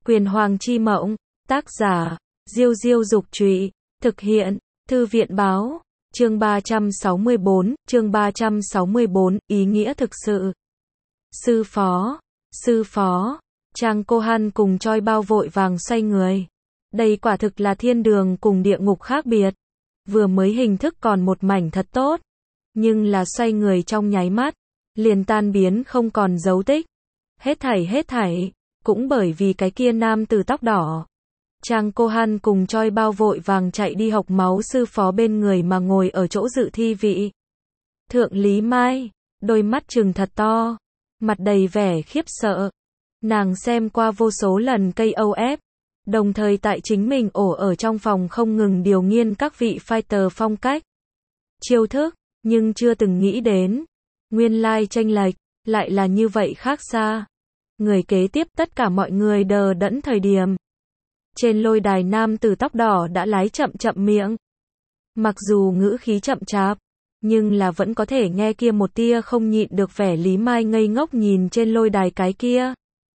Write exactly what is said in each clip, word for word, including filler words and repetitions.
Quyền Hoàng chi mộng, tác giả, Diêu Diêu Dục Trụy, thực hiện, Thư viện Báo, chương ba trăm sáu mươi bốn, chương ba trăm sáu mươi bốn, ý nghĩa thực sự. Sư phó, sư phó, Trang Cô-han cùng Choi Bao vội vàng xoay người. Đây quả thực là thiên đường cùng địa ngục khác biệt. Vừa mới hình thức còn một mảnh thật tốt, nhưng là xoay người trong nháy mắt, liền tan biến không còn dấu tích. Hết thảy hết thảy, cũng bởi vì cái kia nam tử tóc đỏ. Trang Cô-han cùng Choi Bao vội vàng chạy đi học máu sư phó bên người mà ngồi ở chỗ dự thi vị. Thượng Lý Mai, đôi mắt trừng thật to, mặt đầy vẻ khiếp sợ. Nàng xem qua vô số lần ca o ép, đồng thời tại chính mình ổ ở trong phòng không ngừng điều nghiên các vị fighter phong cách, chiêu thức, nhưng chưa từng nghĩ đến, nguyên lai chênh lệch, lại là như vậy khác xa. Người kế tiếp tất cả mọi người đờ đẫn thời điểm. Trên lôi đài nam tử tóc đỏ đã lái chậm chậm miệng. Mặc dù ngữ khí chậm chạp, nhưng là vẫn có thể nghe kia một tia không nhịn được vẻ Lý Mai ngây ngốc nhìn trên lôi đài cái kia.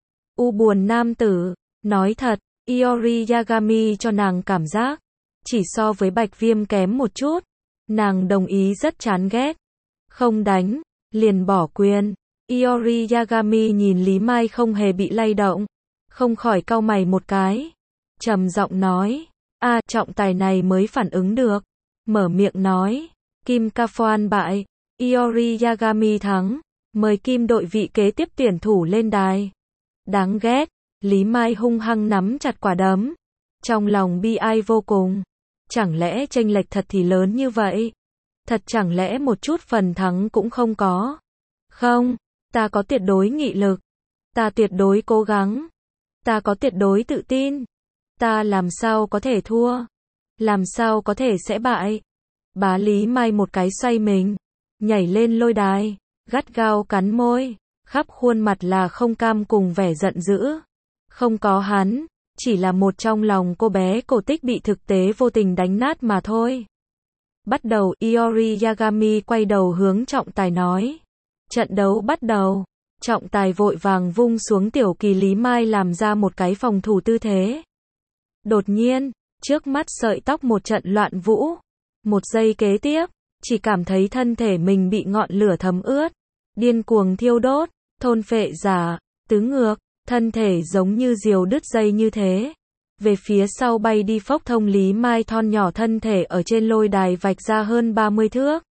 U buồn nam tử, nói thật, Iori Yagami cho nàng cảm giác, chỉ so với Bạch Viêm kém một chút. Nàng đồng ý rất chán ghét. Không đánh, liền bỏ quyền. Iori Yagami nhìn Lý Mai không hề bị lay động, không khỏi cau mày một cái. Trầm giọng nói, a trọng tài này mới phản ứng được. Mở miệng nói, Kim Ka-phoan bại, Iori Yagami thắng, mời Kim đội vị kế tiếp tuyển thủ lên đài. Đáng ghét, Lý Mai hung hăng nắm chặt quả đấm. Trong lòng bi ai vô cùng. Chẳng lẽ chênh lệch thật thì lớn như vậy? Thật chẳng lẽ một chút phần thắng cũng không có? Không, ta có tuyệt đối nghị lực. Ta tuyệt đối cố gắng. Ta có tuyệt đối tự tin. Ta làm sao có thể thua? Làm sao có thể sẽ bại? Bá Lý Mai một cái xoay mình, nhảy lên lôi đài, gắt gao cắn môi, khắp khuôn mặt là không cam cùng vẻ giận dữ. Không có hắn, chỉ là một trong lòng cô bé cổ tích bị thực tế vô tình đánh nát mà thôi. Bắt đầu, Iori Yagami quay đầu hướng trọng tài nói. Trận đấu bắt đầu. Trọng tài vội vàng vung xuống tiểu kỳ Lý Mai làm ra một cái phòng thủ tư thế. Đột nhiên, trước mắt sợi tóc một trận loạn vũ. Một giây kế tiếp, chỉ cảm thấy thân thể mình bị ngọn lửa thấm ướt, điên cuồng thiêu đốt, thôn phệ giả, tứ ngược, thân thể giống như diều đứt dây như thế. Về phía sau bay đi phốc thông Lý Mai thon nhỏ thân thể ở trên lôi đài vạch ra hơn ba mươi thước.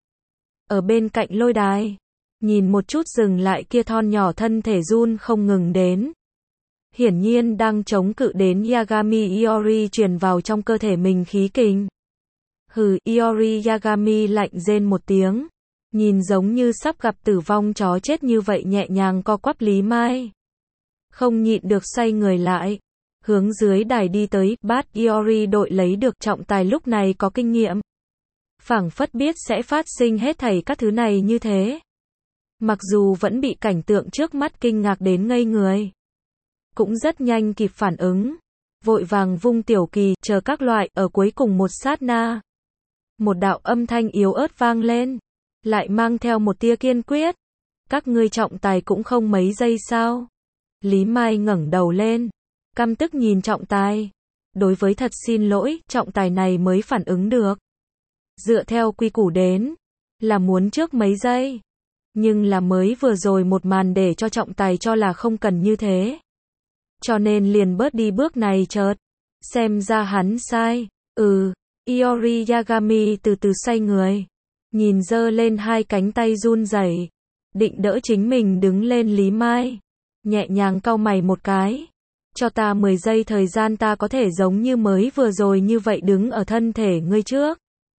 Ở bên cạnh lôi đài, nhìn một chút dừng lại kia thon nhỏ thân thể run không ngừng đến. Hiển nhiên đang chống cự đến Yagami Iori truyền vào trong cơ thể mình khí kình. Hừ, Iori Yagami lạnh rên một tiếng, nhìn giống như sắp gặp tử vong chó chết như vậy nhẹ nhàng co quắp Lý Mai. Không nhịn được xoay người lại, hướng dưới đài đi tới. Bát Iori đội lấy được trọng tài lúc này có kinh nghiệm, phảng phất biết sẽ phát sinh hết thảy các thứ này như thế. Mặc dù vẫn bị cảnh tượng trước mắt kinh ngạc đến ngây người, cũng rất nhanh kịp phản ứng, vội vàng vung tiểu kỳ, chờ các loại. Ở cuối cùng một sát na, một đạo âm thanh yếu ớt vang lên, lại mang theo một tia kiên quyết. Các ngươi trọng tài cũng không mấy giây sao? Lý Mai ngẩng đầu lên, căm tức nhìn trọng tài. Đối với thật xin lỗi, trọng tài này mới phản ứng được. Dựa theo quy củ đến, là muốn trước mấy giây. Nhưng là mới vừa rồi một màn để cho trọng tài cho là không cần như thế. Cho nên liền bớt đi bước này chợt. Xem ra hắn sai. Ừ, Iori Yagami từ từ xoay người. Nhìn giơ lên hai cánh tay run rẩy, định đỡ chính mình đứng lên Lý Mai. Nhẹ nhàng cau mày một cái. Cho ta mười giây thời gian ta có thể giống như mới vừa rồi như vậy đứng ở thân thể ngươi trước.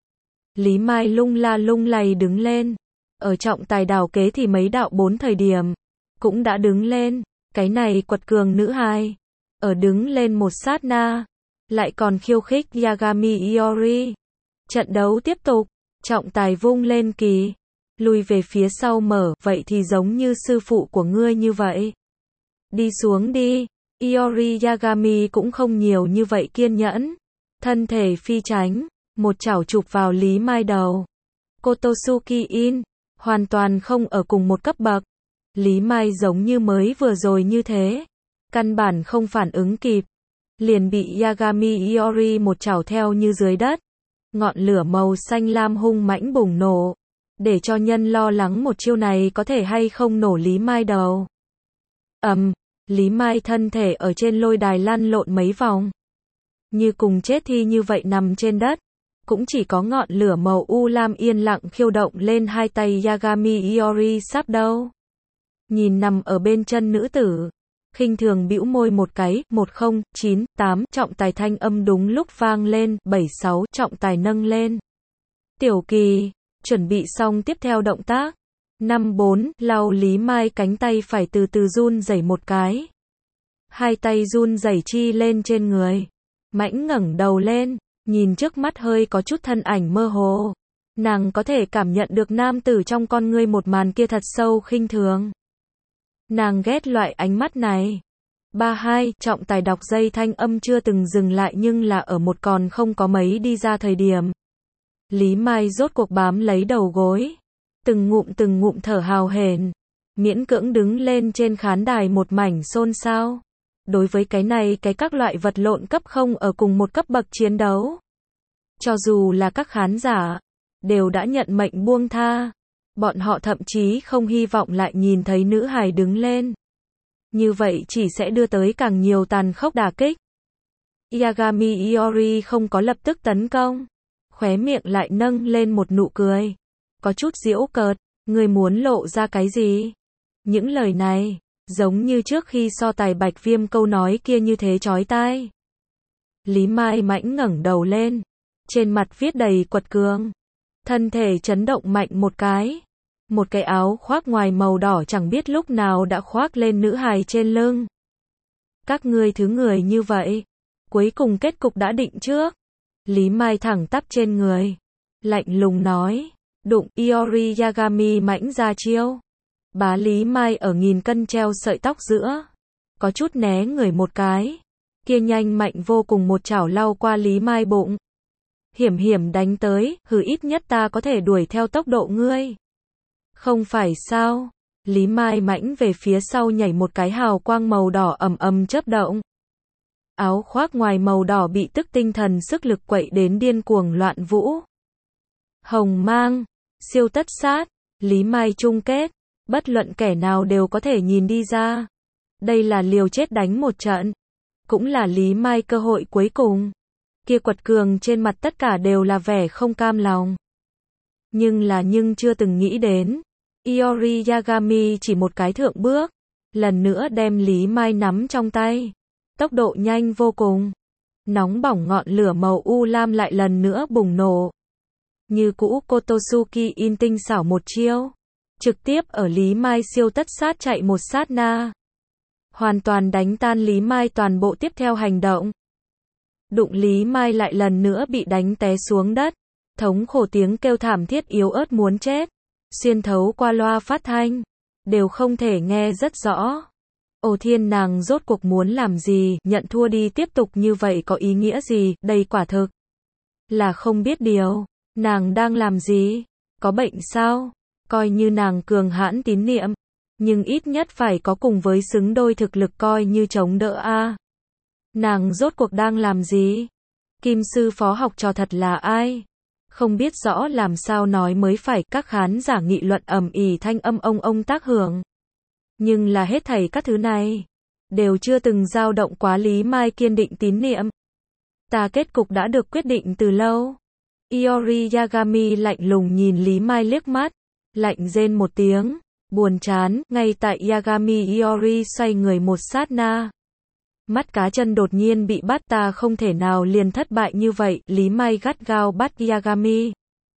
Lý Mai lung la lung lay đứng lên. Ở trọng tài đảo kế thì mấy đạo bốn thời điểm, cũng đã đứng lên. Cái này quật cường nữ hài. Ở đứng lên một sát na, lại còn khiêu khích Yagami Iori. Trận đấu tiếp tục, trọng tài vung lên kỳ, lùi về phía sau mở, vậy thì giống như sư phụ của ngươi như vậy. Đi xuống đi. Iori Yagami cũng không nhiều như vậy kiên nhẫn. Thân thể phi tránh, một chảo chụp vào Lý Mai đầu. Kotosuki In, hoàn toàn không ở cùng một cấp bậc. Lý Mai giống như mới vừa rồi như thế, căn bản không phản ứng kịp, liền bị Yagami Iori một chảo theo như dưới đất. Ngọn lửa màu xanh lam hung mãnh bùng nổ, để cho nhân lo lắng một chiêu này có thể hay không nổ Lý Mai đầu. Ầm, um, Lý Mai thân thể ở trên lôi đài lăn lộn mấy vòng, như cùng chết thi như vậy nằm trên đất. Cũng chỉ có ngọn lửa màu u lam yên lặng khiêu động lên hai tay Yagami Iori sắp đâu. Nhìn nằm ở bên chân nữ tử, khinh thường bĩu môi một cái. Một không, chín, tám, trọng tài thanh âm đúng lúc vang lên. Bảy sáu, trọng tài nâng lên. Tiểu Kỳ, chuẩn bị xong tiếp theo động tác. Năm bốn, lau Lý Mai cánh tay phải từ từ run rẩy một cái. Hai tay run rẩy chi lên trên người. Mãnh ngẩng đầu lên, nhìn trước mắt hơi có chút thân ảnh mơ hồ. Nàng có thể cảm nhận được nam tử trong con ngươi một màn kia thật sâu khinh thường. Nàng ghét loại ánh mắt này. Ba hai, trọng tài đọc dây thanh âm chưa từng dừng lại nhưng là ở một còn không có mấy đi ra thời điểm. Lý Mai rốt cuộc bám lấy đầu gối. Từng ngụm từng ngụm thở hào hển. Miễn cưỡng đứng lên trên khán đài một mảnh xôn xao. Đối với cái này cái các loại vật lộn cấp không ở cùng một cấp bậc chiến đấu. Cho dù là các khán giả, đều đã nhận mệnh buông tha. Bọn họ thậm chí không hy vọng lại nhìn thấy nữ hài đứng lên. Như vậy chỉ sẽ đưa tới càng nhiều tàn khốc đả kích. Yagami Iori không có lập tức tấn công. Khóe miệng lại nâng lên một nụ cười. Có chút giễu cợt, người muốn lộ ra cái gì? Những lời này, giống như trước khi so tài Bạch Viêm câu nói kia như thế chói tai. Lý Mai mãnh ngẩng đầu lên. Trên mặt viết đầy quật cường. Thân thể chấn động mạnh một cái. Một cái áo khoác ngoài màu đỏ chẳng biết lúc nào đã khoác lên nữ hài trên lưng. Các ngươi thứ người như vậy. Cuối cùng kết cục đã định trước. Lý Mai thẳng tắp trên người. Lạnh lùng nói. Đụng, Iori Yagami mãnh ra chiêu. Bá Lý Mai ở nghìn cân treo sợi tóc giữa. Có chút né người một cái. Kia nhanh mạnh vô cùng một chảo lau qua Lý Mai bụng. Hiểm hiểm đánh tới, hừ ít nhất ta có thể đuổi theo tốc độ ngươi. Không phải sao? Lý Mai mãnh về phía sau nhảy một cái hào quang màu đỏ ầm ầm chớp động. Áo khoác ngoài màu đỏ bị tức tinh thần sức lực quậy đến điên cuồng loạn vũ. Hồng mang, siêu tất sát, Lý Mai chung kết, bất luận kẻ nào đều có thể nhìn đi ra. Đây là liều chết đánh một trận, cũng là Lý Mai cơ hội cuối cùng. Kia quật cường trên mặt tất cả đều là vẻ không cam lòng. Nhưng là nhưng chưa từng nghĩ đến. Iori Yagami chỉ một cái thượng bước. Lần nữa đem Lý Mai nắm trong tay. Tốc độ nhanh vô cùng. Nóng bỏng ngọn lửa màu u lam lại lần nữa bùng nổ. Như cũ Kotosuki in tinh xảo một chiêu. Trực tiếp ở Lý Mai siêu tất sát chạy một sát na. Hoàn toàn đánh tan Lý Mai toàn bộ tiếp theo hành động. Đụng Lý Mai lại lần nữa bị đánh té xuống đất. Thống khổ tiếng kêu thảm thiết yếu ớt muốn chết. Xuyên thấu qua loa phát thanh. Đều không thể nghe rất rõ. Ồ thiên nàng rốt cuộc muốn làm gì, nhận thua đi tiếp tục như vậy có ý nghĩa gì, đây quả thực là không biết điều. Nàng đang làm gì? Có bệnh sao? Coi như nàng cường hãn tín niệm. Nhưng ít nhất phải có cùng với xứng đôi thực lực coi như chống đỡ a. Nàng rốt cuộc đang làm gì? Kim sư phó học trò thật là ai? Không biết rõ làm sao nói mới phải, các khán giả nghị luận ầm ĩ thanh âm ông ông tác hưởng. Nhưng là hết thảy các thứ này, đều chưa từng dao động quá Lý Mai kiên định tín niệm. Ta kết cục đã được quyết định từ lâu. Iori Yagami lạnh lùng nhìn Lý Mai liếc mắt, lạnh rên một tiếng, buồn chán, ngay tại Yagami Iori xoay người một sát na. Mắt cá chân đột nhiên bị bắt, ta không thể nào liền thất bại như vậy, Lý Mai gắt gao bắt Yagami.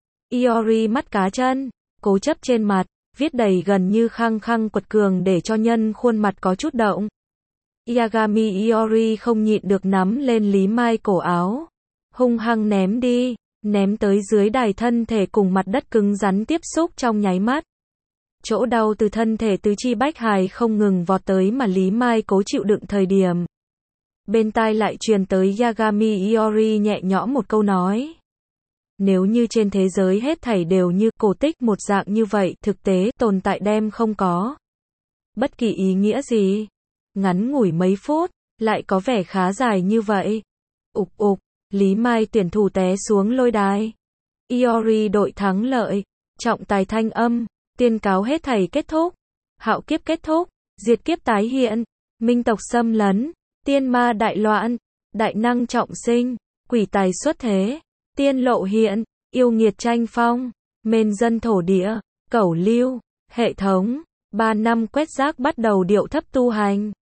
Iori mắt cá chân, cố chấp trên mặt, viết đầy gần như khăng khăng quật cường để cho nhân khuôn mặt có chút động. Yagami Iori không nhịn được nắm lên Lý Mai cổ áo, hung hăng ném đi, ném tới dưới đài, thân thể cùng mặt đất cứng rắn tiếp xúc trong nháy mắt. Chỗ đau từ thân thể tứ chi bách hài không ngừng vọt tới mà Lý Mai cố chịu đựng thời điểm. Bên tai lại truyền tới Yagami Iori nhẹ nhõm một câu nói. Nếu như trên thế giới hết thảy đều như cổ tích một dạng như vậy, thực tế tồn tại đem không có bất kỳ ý nghĩa gì. Ngắn ngủi mấy phút, lại có vẻ khá dài như vậy. Ục ục, Lý Mai tuyển thủ té xuống lôi đài. Iori đội thắng lợi. Trọng tài thanh âm, tuyên cáo hết thảy kết thúc. Hạo kiếp kết thúc, diệt kiếp tái hiện, minh tộc xâm lấn, tiên ma đại loạn, đại năng trọng sinh, quỷ tài xuất thế, tiên lộ hiện, yêu nghiệt tranh phong, mên dân thổ địa, cẩu lưu, hệ thống, ba năm quét rác bắt đầu điệu thấp tu hành.